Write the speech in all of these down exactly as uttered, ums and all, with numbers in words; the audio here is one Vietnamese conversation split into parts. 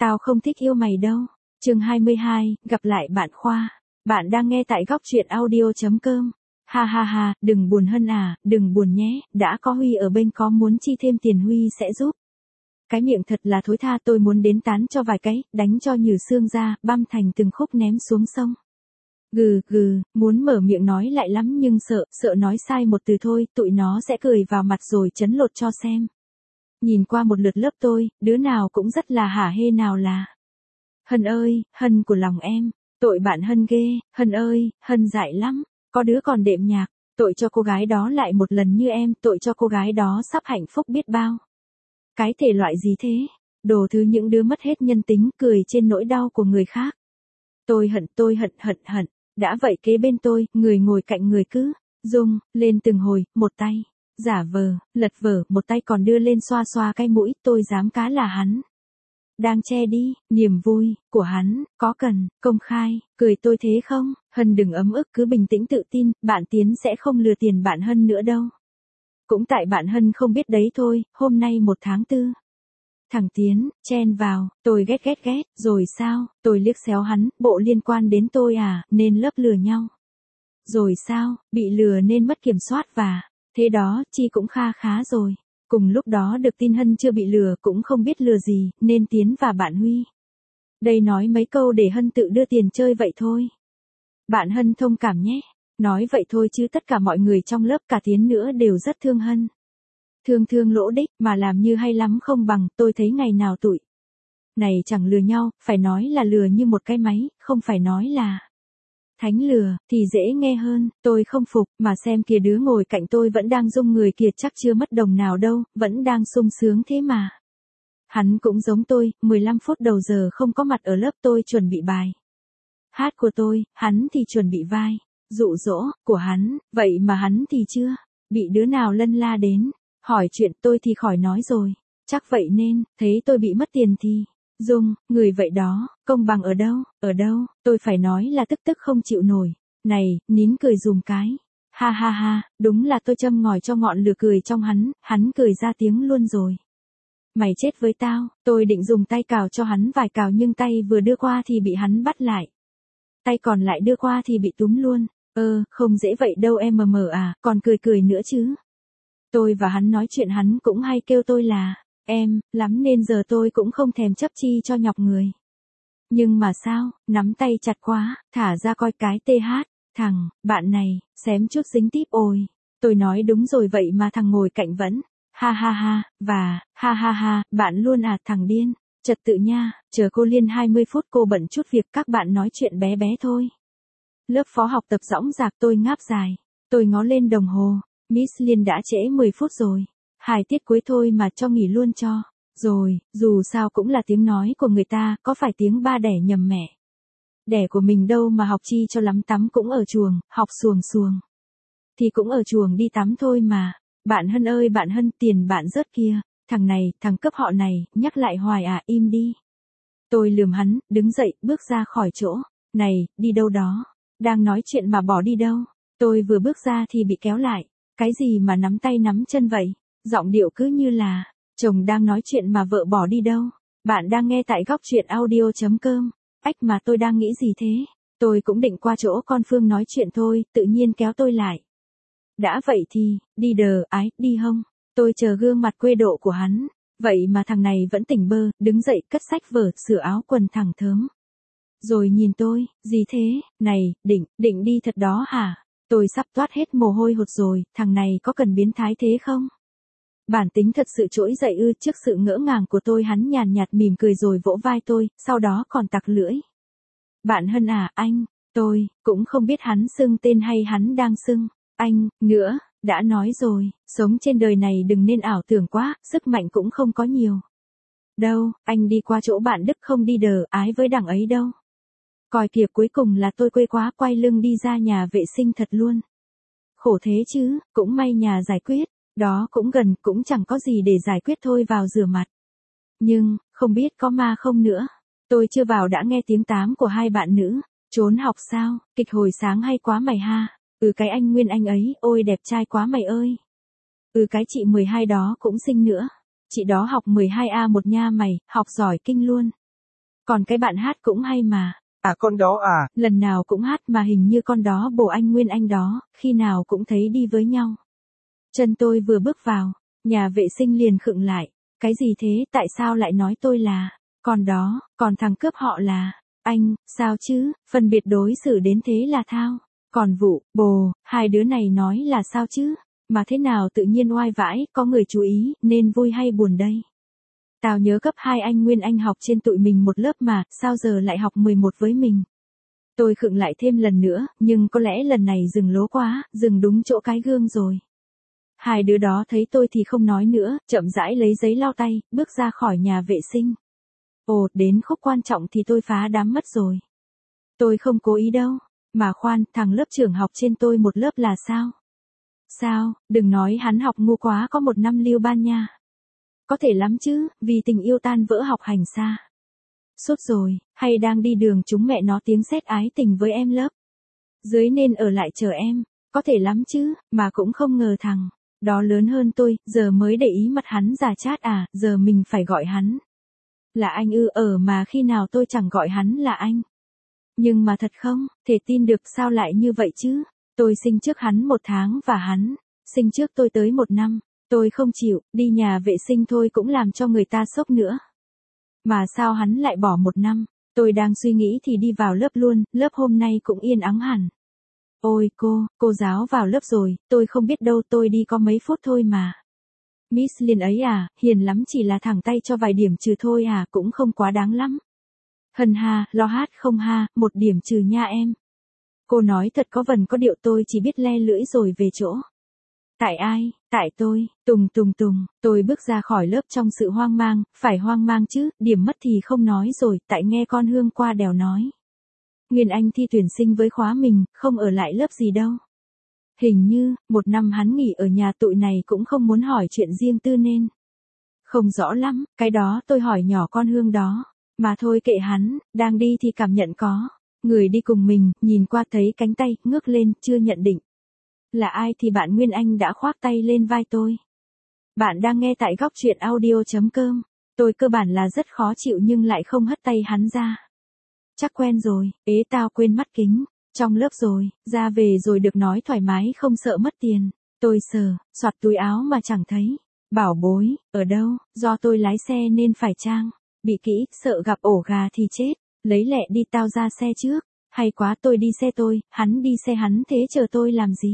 Tao không thích yêu mày đâu. Chương hai mươi hai, gặp lại bạn Khoa. Bạn đang nghe tại góc truyện audio chấm com. Ha ha ha, đừng buồn Hân à, đừng buồn nhé, đã có Huy ở bên, có muốn chi thêm tiền Huy sẽ giúp. Cái miệng thật là thối tha, tôi muốn đến tán cho vài cái, đánh cho nhừ xương ra, băm thành từng khúc ném xuống sông. Gừ gừ, muốn mở miệng nói lại lắm nhưng sợ, sợ nói sai một từ thôi, tụi nó sẽ cười vào mặt rồi chấn lột cho xem. Nhìn qua một lượt lớp tôi, đứa nào cũng rất là hả hê nào là. Hân ơi, Hân của lòng em, tội bạn Hân ghê, Hân ơi, Hân dại lắm, có đứa còn đệm nhạc, tội cho cô gái đó lại một lần như em, tội cho cô gái đó sắp hạnh phúc biết bao. Cái thể loại gì thế? Đồ thứ những đứa mất hết nhân tính, cười trên nỗi đau của người khác. Tôi hận, tôi hận, hận, hận, đã vậy kế bên tôi, người ngồi cạnh người cứ, rung, lên từng hồi, một tay, giả vờ, lật vở, một tay còn đưa lên xoa xoa cái mũi, tôi dám cá là hắn. Đang che đi, niềm vui, của hắn, có cần, công khai, cười tôi thế không? Hân đừng ấm ức, cứ bình tĩnh tự tin, bạn Tiến sẽ không lừa tiền bạn Hân nữa đâu. Cũng tại bạn Hân không biết đấy thôi, hôm nay một tháng tư. Thằng Tiến, chen vào, tôi ghét ghét ghét, rồi sao, tôi liếc xéo hắn, bộ liên quan đến tôi à, nên lớp lừa nhau. Rồi sao, bị lừa nên mất kiểm soát và, thế đó, Chi cũng kha khá rồi. Cùng lúc đó được tin Hân chưa bị lừa cũng không biết lừa gì, nên Tiến và bạn Huy. Đây nói mấy câu để Hân tự đưa tiền chơi vậy thôi. Bạn Hân thông cảm nhé. Nói vậy thôi chứ tất cả mọi người trong lớp cả Tiến nữa đều rất thương Hân. Thương thương lỗ đích mà làm như hay lắm không bằng, tôi thấy ngày nào tụi này chẳng lừa nhau, phải nói là lừa như một cái máy, không phải nói là thánh lừa, thì dễ nghe hơn, tôi không phục, mà xem kìa đứa ngồi cạnh tôi vẫn đang rung người kìa, chắc chưa mất đồng nào đâu, vẫn đang sung sướng thế mà. Hắn cũng giống tôi, mười lăm phút đầu giờ không có mặt ở lớp, tôi chuẩn bị bài hát của tôi, hắn thì chuẩn bị vai dụ dỗ của hắn, vậy mà hắn thì chưa bị đứa nào lân la đến hỏi chuyện, tôi thì khỏi nói rồi, chắc vậy nên thấy tôi bị mất tiền thì dung, người vậy đó, công bằng ở đâu, ở đâu, tôi phải nói là tức tức không chịu nổi, này, nín cười dùm cái, ha ha ha, đúng là tôi châm ngòi cho ngọn lửa cười trong hắn, hắn cười ra tiếng luôn rồi. Mày chết với tao, tôi định dùng tay cào cho hắn vài cào nhưng tay vừa đưa qua thì bị hắn bắt lại. Tay còn lại đưa qua thì bị túm luôn, ơ, không dễ vậy đâu em mờ mờ à, còn cười cười nữa chứ. Tôi và hắn nói chuyện hắn cũng hay kêu tôi là em, lắm nên giờ tôi cũng không thèm chấp chi cho nhọc người. Nhưng mà sao, nắm tay chặt quá, thả ra coi cái tê hát, thằng, bạn này, xém chút dính típ ôi. Tôi nói đúng rồi vậy mà thằng ngồi cạnh vẫn, ha ha ha, và, ha ha ha, bạn luôn à thằng điên, trật tự nha, chờ cô Liên hai mươi phút cô bận chút việc các bạn nói chuyện bé bé thôi. Lớp phó học tập dõng dạc tôi ngáp dài, tôi ngó lên đồng hồ. Miss Liên đã trễ mười phút rồi. Hai tiết cuối thôi mà cho nghỉ luôn cho. Rồi, dù sao cũng là tiếng nói của người ta, có phải tiếng ba đẻ nhầm mẹ. Đẻ của mình đâu mà học chi cho lắm, tắm cũng ở chuồng, học xuồng xuồng. Thì cũng ở chuồng đi tắm thôi mà. Bạn Hân ơi bạn Hân, tiền bạn rớt kia. Thằng này, thằng cấp họ này, nhắc lại hoài à, im đi. Tôi lườm hắn, đứng dậy, bước ra khỏi chỗ. Này, đi đâu đó? Đang nói chuyện mà bỏ đi đâu? Tôi vừa bước ra thì bị kéo lại. Cái gì mà nắm tay nắm chân vậy? Giọng điệu cứ như là chồng đang nói chuyện mà vợ bỏ đi đâu. Bạn đang nghe tại góc truyện audio chấm com. Ách mà tôi đang nghĩ gì thế? Tôi cũng định qua chỗ con Phương nói chuyện thôi, tự nhiên kéo tôi lại. Đã vậy thì, đi đờ, ái, đi hông? Tôi chờ gương mặt quê độ của hắn. Vậy mà thằng này vẫn tỉnh bơ, đứng dậy cất sách vở, sửa áo quần thẳng thớm. Rồi nhìn tôi, gì thế? Này, định, định đi thật đó hả? Tôi sắp toát hết mồ hôi hột rồi, thằng này có cần biến thái thế không? Bản tính thật sự trỗi dậy ư, trước sự ngỡ ngàng của tôi hắn nhàn nhạt mỉm cười rồi vỗ vai tôi, sau đó còn tặc lưỡi. Bạn Hân à, anh, tôi, cũng không biết hắn xưng tên hay hắn đang xưng, anh, nữa, đã nói rồi, sống trên đời này đừng nên ảo tưởng quá, sức mạnh cũng không có nhiều. Đâu, anh đi qua chỗ bạn Đức không đi đờ, ái với đằng ấy đâu. Coi kìa cuối cùng là tôi quê quá, quay lưng đi ra nhà vệ sinh thật luôn. Khổ thế chứ, cũng may nhà giải quyết, đó cũng gần, cũng chẳng có gì để giải quyết thôi, vào rửa mặt. Nhưng, không biết có ma không nữa. Tôi chưa vào đã nghe tiếng tám của hai bạn nữ, trốn học sao, kịch hồi sáng hay quá mày ha, ừ cái anh Nguyên anh ấy, ôi đẹp trai quá mày ơi. Ừ cái chị mười hai đó cũng xinh nữa, chị đó học mười hai A một nha mày, học giỏi kinh luôn. Còn cái bạn hát cũng hay mà. À con đó à? Lần nào cũng hát mà hình như con đó bồ anh Nguyên Anh đó, khi nào cũng thấy đi với nhau. Chân tôi vừa bước vào, nhà vệ sinh liền khựng lại. Cái gì thế, tại sao lại nói tôi là, con đó, còn thằng cướp họ là, anh, sao chứ, phân biệt đối xử đến thế là thao. Còn vụ, bồ, hai đứa này nói là sao chứ, mà thế nào tự nhiên oai vãi, có người chú ý, nên vui hay buồn đây. Tao nhớ cấp hai anh Nguyên Anh học trên tụi mình một lớp mà, sao giờ lại học mười một với mình. Tôi khựng lại thêm lần nữa, nhưng có lẽ lần này dừng lố quá, dừng đúng chỗ cái gương rồi. Hai đứa đó thấy tôi thì không nói nữa, chậm rãi lấy giấy lau tay, bước ra khỏi nhà vệ sinh. Ồ, đến khúc quan trọng thì tôi phá đám mất rồi. Tôi không cố ý đâu. Mà khoan, thằng lớp trưởng học trên tôi một lớp là sao? Sao, đừng nói hắn học ngu quá có một năm lưu ban nha. Có thể lắm chứ, vì tình yêu tan vỡ học hành xa. Sốt rồi, hay đang đi đường chúng mẹ nó tiếng sét ái tình với em lớp. Dưới nên ở lại chờ em, có thể lắm chứ, mà cũng không ngờ thằng đó lớn hơn tôi, giờ mới để ý mặt hắn già chát à, giờ mình phải gọi hắn là anh ư, ở mà khi nào tôi chẳng gọi hắn là anh. Nhưng mà thật không, thể tin được sao lại như vậy chứ. Tôi sinh trước hắn một tháng và hắn sinh trước tôi tới một năm. Tôi không chịu, đi nhà vệ sinh thôi cũng làm cho người ta sốc nữa. Mà sao hắn lại bỏ một năm? Tôi đang suy nghĩ thì đi vào lớp luôn, lớp hôm nay cũng yên ắng hẳn. Ôi cô, cô giáo vào lớp rồi, tôi không biết đâu, tôi đi có mấy phút thôi mà. Miss Liên ấy à, hiền lắm, chỉ là thẳng tay cho vài điểm trừ thôi à, cũng không quá đáng lắm. Hân ha, lo hát không ha, một điểm trừ nha em. Cô nói thật có vần có điệu, tôi chỉ biết le lưỡi rồi về chỗ. Tại ai, tại tôi, tùng tùng tùng, tôi bước ra khỏi lớp trong sự hoang mang, phải hoang mang chứ, điểm mất thì không nói rồi, tại nghe con Hương qua đèo nói. Nguyên Anh thi tuyển sinh với khóa mình, không ở lại lớp gì đâu. Hình như, một năm hắn nghỉ ở nhà tụi này cũng không muốn hỏi chuyện riêng tư nên. Không rõ lắm, cái đó tôi hỏi nhỏ con Hương đó. Mà thôi kệ hắn, đang đi thì cảm nhận có. Người đi cùng mình, nhìn qua thấy cánh tay, ngước lên, chưa nhận định. Là ai thì bạn Nguyên Anh đã khoác tay lên vai tôi. Bạn đang nghe tại góc truyện audio.com. Tôi cơ bản là rất khó chịu nhưng lại không hất tay hắn ra. Chắc quen rồi, ế tao quên mắt kính. Trong lớp rồi, ra về rồi được nói thoải mái không sợ mất tiền. Tôi sờ, soạt túi áo mà chẳng thấy. Bảo bối, ở đâu, do tôi lái xe nên phải trang. Bị kỹ, sợ gặp ổ gà thì chết. Lấy lẹ đi, tao ra xe trước. Hay quá, tôi đi xe tôi, hắn đi xe hắn, thế chờ tôi làm gì?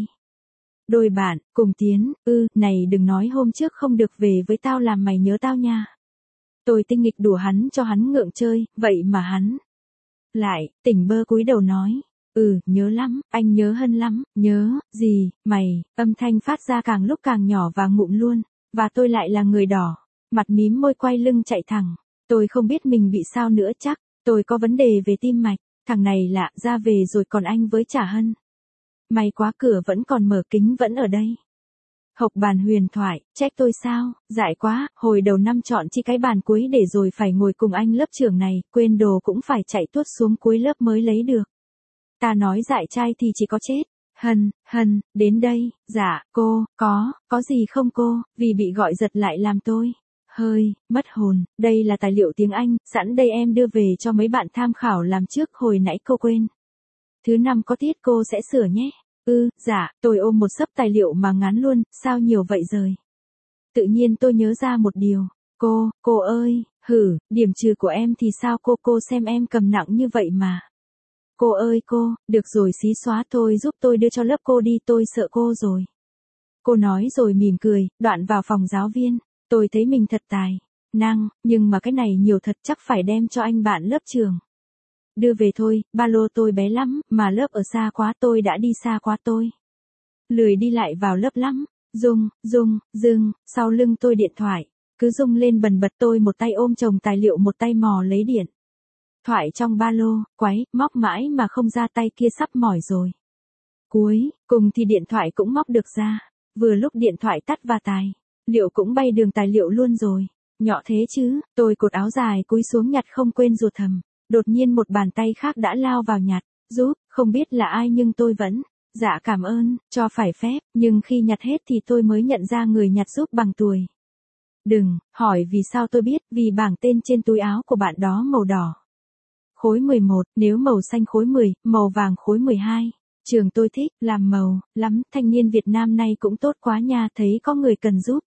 Đôi bạn, cùng tiến, ư, này đừng nói hôm trước không được về với tao làm mày nhớ tao nha. Tôi tinh nghịch đùa hắn cho hắn ngượng chơi, vậy mà hắn lại, tỉnh bơ cúi đầu nói. Ừ, nhớ lắm, anh nhớ Hân lắm, nhớ, gì, mày, âm thanh phát ra càng lúc càng nhỏ và ngụm luôn, và tôi lại là người đỏ, mặt mím môi quay lưng chạy thẳng. Tôi không biết mình bị sao nữa, chắc, tôi có vấn đề về tim mạch, thằng này lạ, ra về rồi còn anh với chả Hân. May quá cửa vẫn còn mở, kính vẫn ở đây. Hộc bàn huyền thoại, trách tôi sao, dại quá, hồi đầu năm chọn chi cái bàn cuối để rồi phải ngồi cùng anh lớp trưởng này, quên đồ cũng phải chạy tuốt xuống cuối lớp mới lấy được. Ta nói dại trai thì chỉ có chết. Hân, Hân, đến đây, dạ, cô, có, có gì không cô, vì bị gọi giật lại làm tôi hơi mất hồn. Đây là tài liệu tiếng Anh, sẵn đây em đưa về cho mấy bạn tham khảo làm trước, hồi nãy cô quên. Thứ năm có tiết cô sẽ sửa nhé. Ừ, dạ, tôi ôm một xấp tài liệu mà ngán luôn, sao nhiều vậy rồi. Tự nhiên tôi nhớ ra một điều. Cô, cô ơi, hử, điểm trừ của em thì sao cô, cô xem em cầm nặng như vậy mà. Cô ơi cô, được rồi xí xóa thôi, giúp tôi đưa cho lớp cô đi, tôi sợ cô rồi. Cô nói rồi mỉm cười, đoạn vào phòng giáo viên. Tôi thấy mình thật tài năng, nhưng mà cái này nhiều thật, chắc phải đem cho anh bạn lớp trường. Đưa về thôi, ba lô tôi bé lắm, mà lớp ở xa quá, tôi đã đi xa quá, tôi lười đi lại vào lớp lắm. Rung, rung, rung, sau lưng tôi điện thoại cứ rung lên bần bật, tôi một tay ôm chồng tài liệu một tay mò lấy điện thoại trong ba lô, quấy, móc mãi mà không ra, tay kia sắp mỏi rồi. Cuối cùng thì điện thoại cũng móc được ra. Vừa lúc điện thoại tắt và tài liệu cũng bay đường tài liệu luôn rồi. Nhọ thế chứ, tôi cột áo dài cúi xuống nhặt không quên ruột thầm. Đột nhiên một bàn tay khác đã lao vào nhặt, giúp, không biết là ai nhưng tôi vẫn, dạ cảm ơn, cho phải phép, nhưng khi nhặt hết thì tôi mới nhận ra người nhặt giúp bằng tuổi. Đừng hỏi vì sao tôi biết, vì bảng tên trên túi áo của bạn đó màu đỏ. Khối mười một, nếu màu xanh khối mười, màu vàng khối mười hai. Trường tôi thích, làm màu, lắm, thanh niên Việt Nam nay cũng tốt quá nha, thấy có người cần giúp.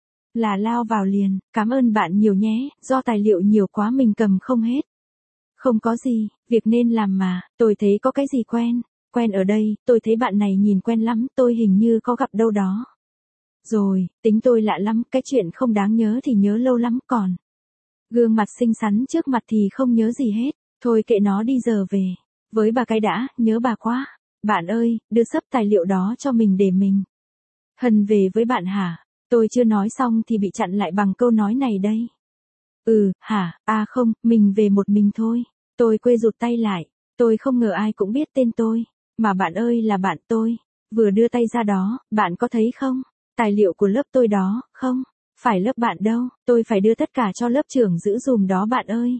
Là lao vào liền, cảm ơn bạn nhiều nhé, do tài liệu nhiều quá mình cầm không hết. Không có gì, việc nên làm mà, tôi thấy có cái gì quen, quen ở đây, tôi thấy bạn này nhìn quen lắm, tôi hình như có gặp đâu đó. Rồi, tính tôi lạ lắm, cái chuyện không đáng nhớ thì nhớ lâu lắm còn. Gương mặt xinh xắn trước mặt thì không nhớ gì hết, thôi kệ nó đi giờ về. Với bà cái đã, nhớ bà quá. Bạn ơi, đưa sấp tài liệu đó cho mình để mình. Hân về với bạn hả? Tôi chưa nói xong thì bị chặn lại bằng câu nói này đây. Ừ, hả, à không, mình về một mình thôi. Tôi quê rụt tay lại. Tôi không ngờ ai cũng biết tên tôi. Mà bạn ơi là bạn tôi. Vừa đưa tay ra đó, bạn có thấy không? Tài liệu của lớp tôi đó, không? Phải lớp bạn đâu, tôi phải đưa tất cả cho lớp trưởng giữ dùm đó bạn ơi.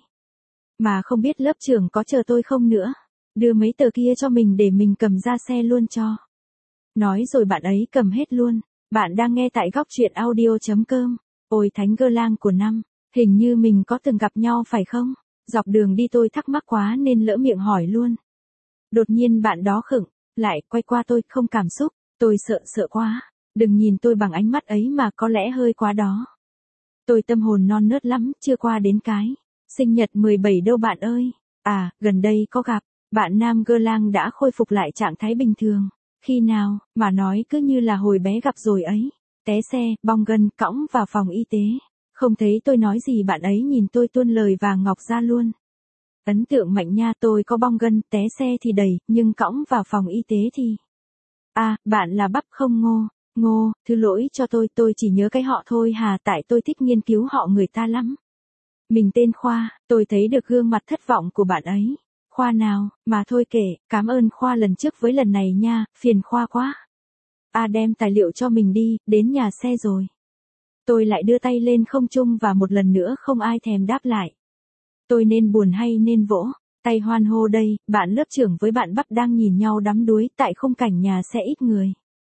Mà không biết lớp trưởng có chờ tôi không nữa. Đưa mấy tờ kia cho mình để mình cầm ra xe luôn cho. Nói rồi bạn ấy cầm hết luôn. Bạn đang nghe tại góc truyện audio.com. Ôi thánh cơ lang của năm, hình như mình có từng gặp nhau phải không? Dọc đường đi tôi thắc mắc quá nên lỡ miệng hỏi luôn. Đột nhiên bạn đó khựng, lại quay qua tôi không cảm xúc, tôi sợ sợ quá. Đừng nhìn tôi bằng ánh mắt ấy mà có lẽ hơi quá đó. Tôi tâm hồn non nớt lắm, chưa qua đến cái. Sinh nhật mười bảy đâu bạn ơi. À, gần đây có gặp. Bạn nam cơ lang đã khôi phục lại trạng thái bình thường. Khi nào, mà nói cứ như là hồi bé gặp rồi ấy. Té xe, bong gân, cõng vào phòng y tế. Không thấy tôi nói gì bạn ấy nhìn tôi tuôn lời vàng ngọc ra luôn. Ấn tượng mạnh nha, tôi có bong gân, té xe thì đầy, nhưng cõng vào phòng y tế thì... À, bạn là Bắp không Ngô? Ngô, thứ lỗi cho tôi, tôi chỉ nhớ cái họ thôi hà, tại tôi thích nghiên cứu họ người ta lắm. Mình tên Khoa, tôi thấy được gương mặt thất vọng của bạn ấy. Khoa nào, mà thôi kể, cảm ơn Khoa lần trước với lần này nha, phiền Khoa quá. À đem tài liệu cho mình đi, đến nhà xe rồi. Tôi lại đưa tay lên không trung và một lần nữa không ai thèm đáp lại. Tôi nên buồn hay nên vỗ, tay hoan hô đây, bạn lớp trưởng với bạn Bắp đang nhìn nhau đắm đuối tại khung cảnh nhà xe ít người.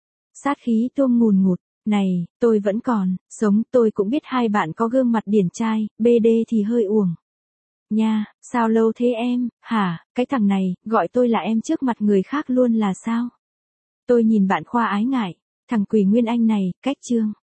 Sát khí tuông ngùn ngụt, này, tôi vẫn còn, sống, tôi cũng biết hai bạn có gương mặt điển trai, bê đê thì hơi uổng. Nha, sao lâu thế em, hả, cái thằng này, gọi tôi là em trước mặt người khác luôn là sao? Tôi nhìn bạn Khoa ái ngại, thằng Quỳ Nguyên Anh này, cách chương.